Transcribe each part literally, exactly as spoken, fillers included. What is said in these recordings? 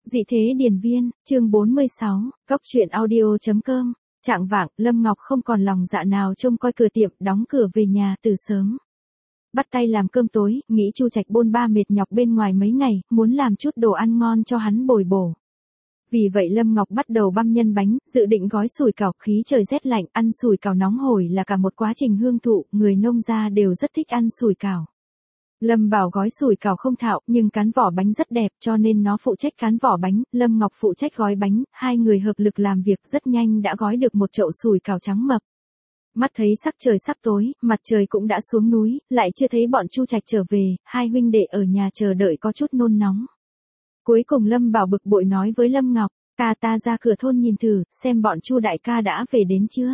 Dị thế điền viên, chương bốn mươi sáu, Cóc truyện audio.com. Trạng vạng, Lâm Ngọc không còn lòng dạ nào trông coi cửa tiệm, đóng cửa về nhà từ sớm. Bắt tay làm cơm tối, nghĩ Chu Trạch bôn ba mệt nhọc bên ngoài mấy ngày, muốn làm chút đồ ăn ngon cho hắn bồi bổ. Vì vậy Lâm Ngọc bắt đầu băm nhân bánh, dự định gói sủi cảo. Khí trời rét lạnh, ăn sủi cảo nóng hổi là cả một quá trình hương thụ, người nông gia đều rất thích ăn sủi cảo. Lâm Bảo gói sủi cảo không thạo, nhưng cán vỏ bánh rất đẹp cho nên nó phụ trách cán vỏ bánh, Lâm Ngọc phụ trách gói bánh, hai người hợp lực làm việc rất nhanh đã gói được một chậu sủi cảo trắng mập. Mắt thấy sắc trời sắp tối, mặt trời cũng đã xuống núi, lại chưa thấy bọn Chu Trạch trở về, hai huynh đệ ở nhà chờ đợi có chút nôn nóng. Cuối cùng Lâm Bảo bực bội nói với Lâm Ngọc, ca ta ra cửa thôn nhìn thử, xem bọn Chu đại ca đã về đến chưa.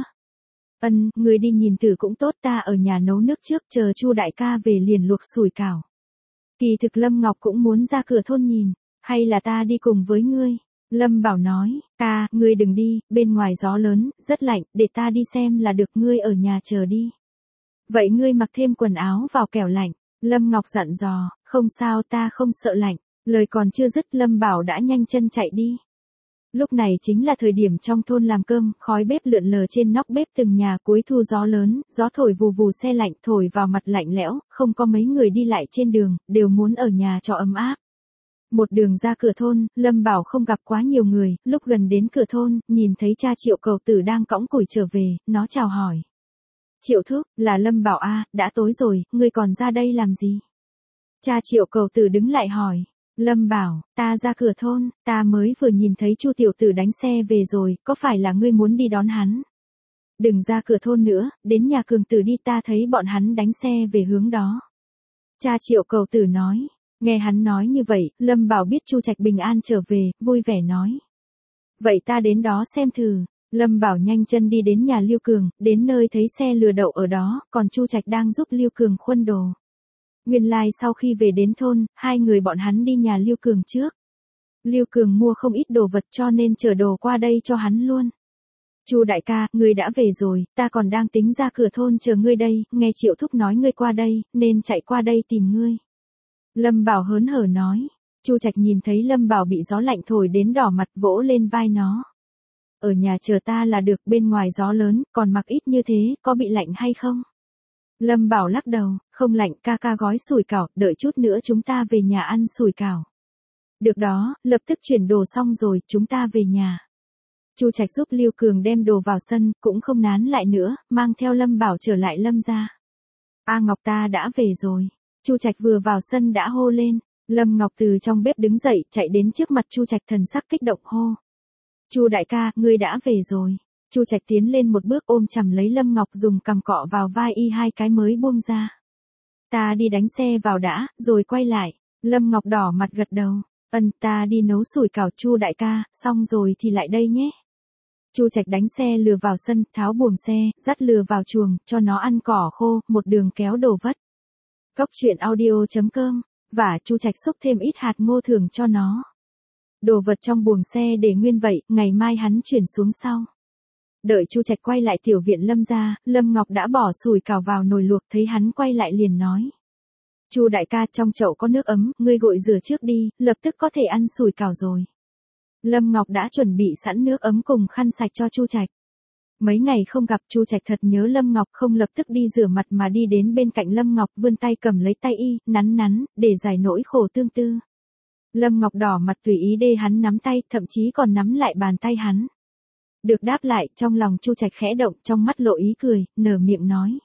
Ân, người đi nhìn thử cũng tốt, ta ở nhà nấu nước trước, chờ Chu đại ca về liền luộc sủi cảo. Kỳ thực Lâm Ngọc cũng muốn ra cửa thôn nhìn, hay là ta đi cùng với ngươi? Lâm Bảo nói, ca, ngươi đừng đi, bên ngoài gió lớn, rất lạnh, để ta đi xem là được, ngươi ở nhà chờ đi. Vậy ngươi mặc thêm quần áo vào kẻo lạnh. Lâm Ngọc dặn dò, không sao, ta không sợ lạnh. Lời còn chưa dứt Lâm Bảo đã nhanh chân chạy đi. Lúc này chính là thời điểm trong thôn làm cơm, khói bếp lượn lờ trên nóc bếp từng nhà, cuối thu gió lớn, gió thổi vù vù se lạnh, thổi vào mặt lạnh lẽo, không có mấy người đi lại trên đường, đều muốn ở nhà cho ấm áp. Một đường ra cửa thôn, Lâm Bảo không gặp quá nhiều người, lúc gần đến cửa thôn, nhìn thấy cha Triệu Cầu Tử đang cõng củi trở về, nó chào hỏi. Triệu thúc, là Lâm Bảo a, đã tối rồi, ngươi còn ra đây làm gì? Cha Triệu Cầu Tử đứng lại hỏi. Lâm Bảo, ta ra cửa thôn, ta mới vừa nhìn thấy Chu tiểu tử đánh xe về rồi, có phải là ngươi muốn đi đón hắn? Đừng ra cửa thôn nữa, đến nhà Cường Tử đi, ta thấy bọn hắn đánh xe về hướng đó. Cha Triệu Cầu Tử nói, nghe hắn nói như vậy, Lâm Bảo biết Chu Trạch bình an trở về, vui vẻ nói. Vậy ta đến đó xem thử. Lâm Bảo nhanh chân đi đến nhà Lưu Cường, đến nơi thấy xe lừa đậu ở đó, còn Chu Trạch đang giúp Lưu Cường khuân đồ. Nguyên lai like sau khi về đến thôn, hai người bọn hắn đi nhà Lưu Cường trước. Lưu Cường mua không ít đồ vật cho nên chở đồ qua đây cho hắn luôn. Chu đại ca, ngươi đã về rồi, ta còn đang tính ra cửa thôn chờ ngươi đây, nghe Triệu thúc nói ngươi qua đây, nên chạy qua đây tìm ngươi. Lâm Bảo hớn hở nói. Chu Trạch nhìn thấy Lâm Bảo bị gió lạnh thổi đến đỏ mặt, vỗ lên vai nó. Ở nhà chờ ta là được, bên ngoài gió lớn, còn mặc ít như thế, có bị lạnh hay không? Lâm Bảo lắc đầu, không lạnh, ca ca gói sủi cảo, đợi chút nữa chúng ta về nhà ăn sủi cảo. Được đó, lập tức chuyển đồ xong rồi, chúng ta về nhà. Chu Trạch giúp Lưu Cường đem đồ vào sân, cũng không nán lại nữa, mang theo Lâm Bảo trở lại Lâm gia. A Ngọc, ta đã về rồi. Chu Trạch vừa vào sân đã hô lên. Lâm Ngọc từ trong bếp đứng dậy, chạy đến trước mặt Chu Trạch, thần sắc kích động hô. Chu đại ca, ngươi đã về rồi. Chu Trạch tiến lên một bước ôm chầm lấy Lâm Ngọc, dùng cằm cọ vào vai y hai cái mới buông ra. Ta đi đánh xe vào đã, rồi quay lại. Lâm Ngọc đỏ mặt gật đầu. Ân, ta đi nấu sủi cảo. Chu đại ca, xong rồi thì lại đây nhé. Chu Trạch đánh xe lừa vào sân, tháo buồng xe, dắt lừa vào chuồng, cho nó ăn cỏ khô, một đường kéo đồ vất. Cóc truyện audio.com, và Chu Trạch xúc thêm ít hạt ngô thường cho nó. Đồ vật trong buồng xe để nguyên vậy, ngày mai hắn chuyển xuống sau. Đợi Chu Trạch quay lại tiểu viện Lâm gia, Lâm Ngọc đã bỏ sủi cảo vào nồi luộc, thấy hắn quay lại liền nói. Chu đại ca, trong chậu có nước ấm, ngươi gội rửa trước đi, lập tức có thể ăn sủi cảo rồi. Lâm Ngọc đã chuẩn bị sẵn nước ấm cùng khăn sạch cho Chu Trạch. Mấy ngày không gặp, Chu Trạch thật nhớ Lâm Ngọc, không lập tức đi rửa mặt mà đi đến bên cạnh Lâm Ngọc, vươn tay cầm lấy tay y, nắn nắn, để giải nỗi khổ tương tư. Lâm Ngọc đỏ mặt tùy ý đê hắn nắm tay, thậm chí còn nắm lại bàn tay hắn. Được đáp lại, trong lòng Chu Trạch khẽ động, trong mắt lộ ý cười, nở miệng nói.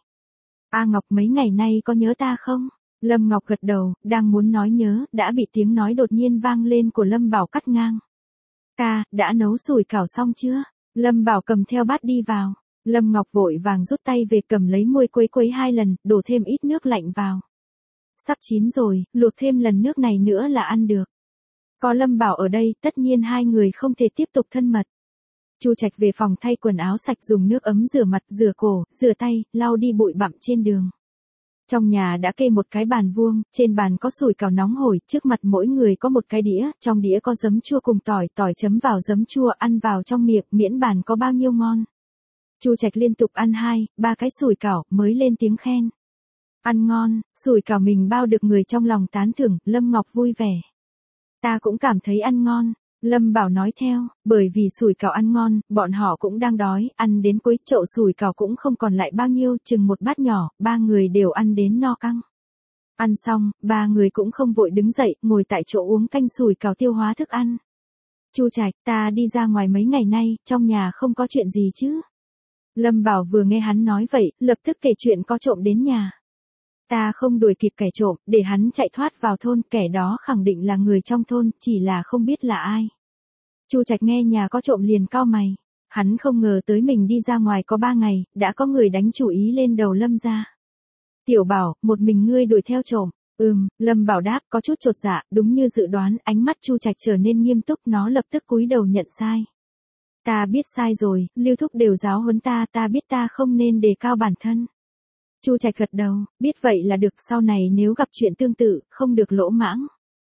A Ngọc, mấy ngày nay có nhớ ta không? Lâm Ngọc gật đầu, đang muốn nói nhớ, đã bị tiếng nói đột nhiên vang lên của Lâm Bảo cắt ngang. Ca, đã nấu sủi cảo xong chưa? Lâm Bảo cầm theo bát đi vào. Lâm Ngọc vội vàng rút tay về, cầm lấy muôi quấy quấy hai lần, đổ thêm ít nước lạnh vào. Sắp chín rồi, luộc thêm lần nước này nữa là ăn được. Có Lâm Bảo ở đây, tất nhiên hai người không thể tiếp tục thân mật. Chu Trạch về phòng thay quần áo sạch, dùng nước ấm rửa mặt, rửa cổ, rửa tay, lau đi bụi bặm trên đường. Trong nhà đã kê một cái bàn vuông, trên bàn có sủi cảo nóng hổi, trước mặt mỗi người có một cái đĩa, trong đĩa có giấm chua cùng tỏi, tỏi chấm vào giấm chua, ăn vào trong miệng, miễn bàn có bao nhiêu ngon. Chu Trạch liên tục ăn hai, ba cái sủi cảo, mới lên tiếng khen. Ăn ngon, sủi cảo mình bao được người trong lòng tán thưởng, Lâm Ngọc vui vẻ. Ta cũng cảm thấy ăn ngon. Lâm Bảo nói theo, bởi vì sủi cảo ăn ngon, bọn họ cũng đang đói, ăn đến cuối chậu sủi cảo cũng không còn lại bao nhiêu, chừng một bát nhỏ, ba người đều ăn đến no căng. Ăn xong, ba người cũng không vội đứng dậy, ngồi tại chỗ uống canh sủi cảo tiêu hóa thức ăn. Chu Trạch, ta đi ra ngoài mấy ngày nay, trong nhà không có chuyện gì chứ? Lâm Bảo vừa nghe hắn nói vậy, lập tức kể chuyện có trộm đến nhà. Ta không đuổi kịp kẻ trộm, để hắn chạy thoát vào thôn, kẻ đó khẳng định là người trong thôn, chỉ là không biết là ai. Chu Trạch nghe nhà có trộm liền cau mày. Hắn không ngờ tới mình đi ra ngoài có ba ngày, đã có người đánh chủ ý lên đầu Lâm gia. Tiểu Bảo, một mình ngươi đuổi theo trộm. Ừm, Lâm Bảo đáp có chút chột dạ, đúng như dự đoán, ánh mắt Chu Trạch trở nên nghiêm túc, nó lập tức cúi đầu nhận sai. Ta biết sai rồi, Lưu Thúc đều giáo huấn ta, ta biết ta không nên đề cao bản thân. Chu Trạch gật đầu, biết vậy là được, sau này nếu gặp chuyện tương tự, không được lỗ mãng.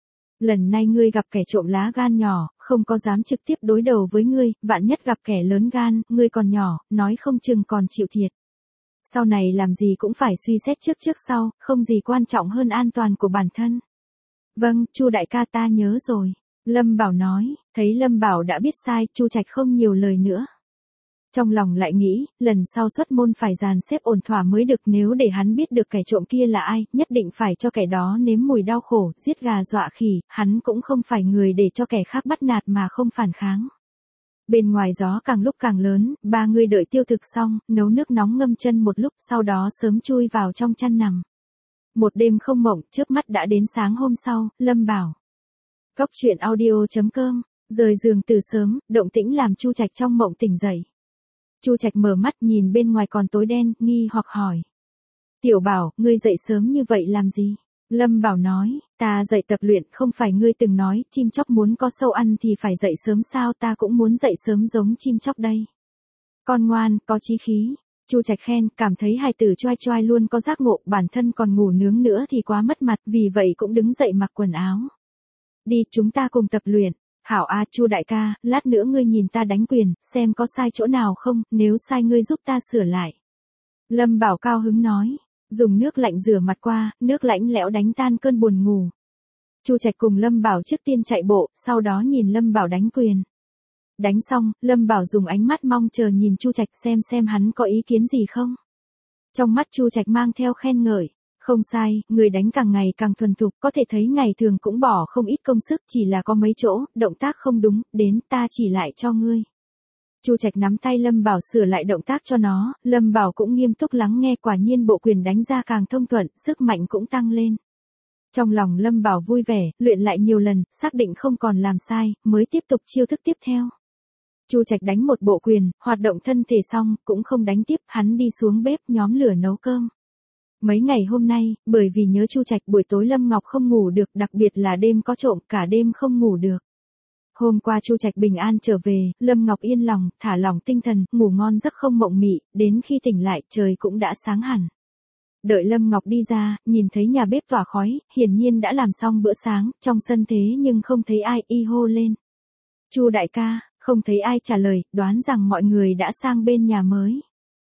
Lần này ngươi gặp kẻ trộm lá gan nhỏ, không có dám trực tiếp đối đầu với ngươi, vạn nhất gặp kẻ lớn gan, ngươi còn nhỏ, nói không chừng còn chịu thiệt. Sau này làm gì cũng phải suy xét trước trước sau, không gì quan trọng hơn an toàn của bản thân. Vâng, Chu đại ca ta nhớ rồi. Lâm Bảo nói, thấy Lâm Bảo đã biết sai, Chu Trạch không nhiều lời nữa. Trong lòng lại nghĩ, lần sau xuất môn phải dàn xếp ổn thỏa mới được, nếu để hắn biết được kẻ trộm kia là ai, nhất định phải cho kẻ đó nếm mùi đau khổ, giết gà dọa khỉ, hắn cũng không phải người để cho kẻ khác bắt nạt mà không phản kháng. Bên ngoài gió càng lúc càng lớn, ba người đợi tiêu thực xong, nấu nước nóng ngâm chân một lúc, sau đó sớm chui vào trong chăn nằm. Một đêm không mộng, chớp mắt đã đến sáng hôm sau, Lâm Bảo. Góc truyện audio chấm com, rời giường từ sớm, động tĩnh làm Chu Trạch trong mộng tỉnh dậy. Chu Trạch mở mắt nhìn bên ngoài còn tối đen, nghi hoặc hỏi. Tiểu Bảo, ngươi dậy sớm như vậy làm gì? Lâm Bảo nói, ta dậy tập luyện, không phải ngươi từng nói, chim chóc muốn có sâu ăn thì phải dậy sớm sao, ta cũng muốn dậy sớm giống chim chóc đây. Con ngoan, có chí khí. Chu Trạch khen, cảm thấy hài tử choai choai luôn có giác ngộ, bản thân còn ngủ nướng nữa thì quá mất mặt, vì vậy cũng đứng dậy mặc quần áo. Đi, chúng ta cùng tập luyện. Hảo a, Chu đại ca, lát nữa ngươi nhìn ta đánh quyền, xem có sai chỗ nào không, nếu sai ngươi giúp ta sửa lại. Lâm Bảo cao hứng nói, dùng nước lạnh rửa mặt qua, nước lạnh lẽo đánh tan cơn buồn ngủ. Chu Trạch cùng Lâm Bảo trước tiên chạy bộ, sau đó nhìn Lâm Bảo đánh quyền. Đánh xong, Lâm Bảo dùng ánh mắt mong chờ nhìn Chu Trạch xem xem hắn có ý kiến gì không. Trong mắt Chu Trạch mang theo khen ngợi. Không sai, người đánh càng ngày càng thuần thục, có thể thấy ngày thường cũng bỏ không ít công sức, chỉ là có mấy chỗ, động tác không đúng, đến ta chỉ lại cho ngươi. Chu Trạch nắm tay Lâm Bảo sửa lại động tác cho nó, Lâm Bảo cũng nghiêm túc lắng nghe, quả nhiên bộ quyền đánh ra càng thông thuận, sức mạnh cũng tăng lên. Trong lòng Lâm Bảo vui vẻ, luyện lại nhiều lần, xác định không còn làm sai, mới tiếp tục chiêu thức tiếp theo. Chu Trạch đánh một bộ quyền, hoạt động thân thể xong, cũng không đánh tiếp, hắn đi xuống bếp nhóm lửa nấu cơm. Mấy ngày hôm nay, bởi vì nhớ Chu Trạch buổi tối Lâm Ngọc không ngủ được, đặc biệt là đêm có trộm, cả đêm không ngủ được. Hôm qua Chu Trạch bình an trở về, Lâm Ngọc yên lòng, thả lỏng tinh thần, ngủ ngon giấc không mộng mị, đến khi tỉnh lại, trời cũng đã sáng hẳn. Đợi Lâm Ngọc đi ra, nhìn thấy nhà bếp tỏa khói, hiển nhiên đã làm xong bữa sáng, trong sân thế nhưng không thấy ai, y hô lên. Chu đại ca, không thấy ai trả lời, đoán rằng mọi người đã sang bên nhà mới.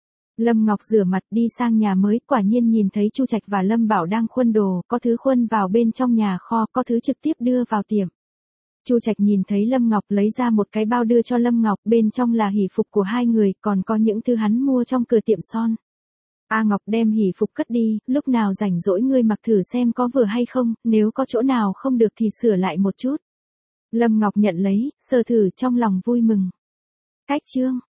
Lâm Ngọc rửa mặt đi sang nhà mới, quả nhiên nhìn thấy Chu Trạch và Lâm Bảo đang khuân đồ, có thứ khuân vào bên trong nhà kho, có thứ trực tiếp đưa vào tiệm. Chu Trạch nhìn thấy Lâm Ngọc lấy ra một cái bao đưa cho Lâm Ngọc, bên trong là hỷ phục của hai người, còn có những thứ hắn mua trong cửa tiệm son. A Ngọc đem hỷ phục cất đi, lúc nào rảnh rỗi ngươi mặc thử xem có vừa hay không, nếu có chỗ nào không được thì sửa lại một chút. Lâm Ngọc nhận lấy, sờ thử trong lòng vui mừng. Cách chương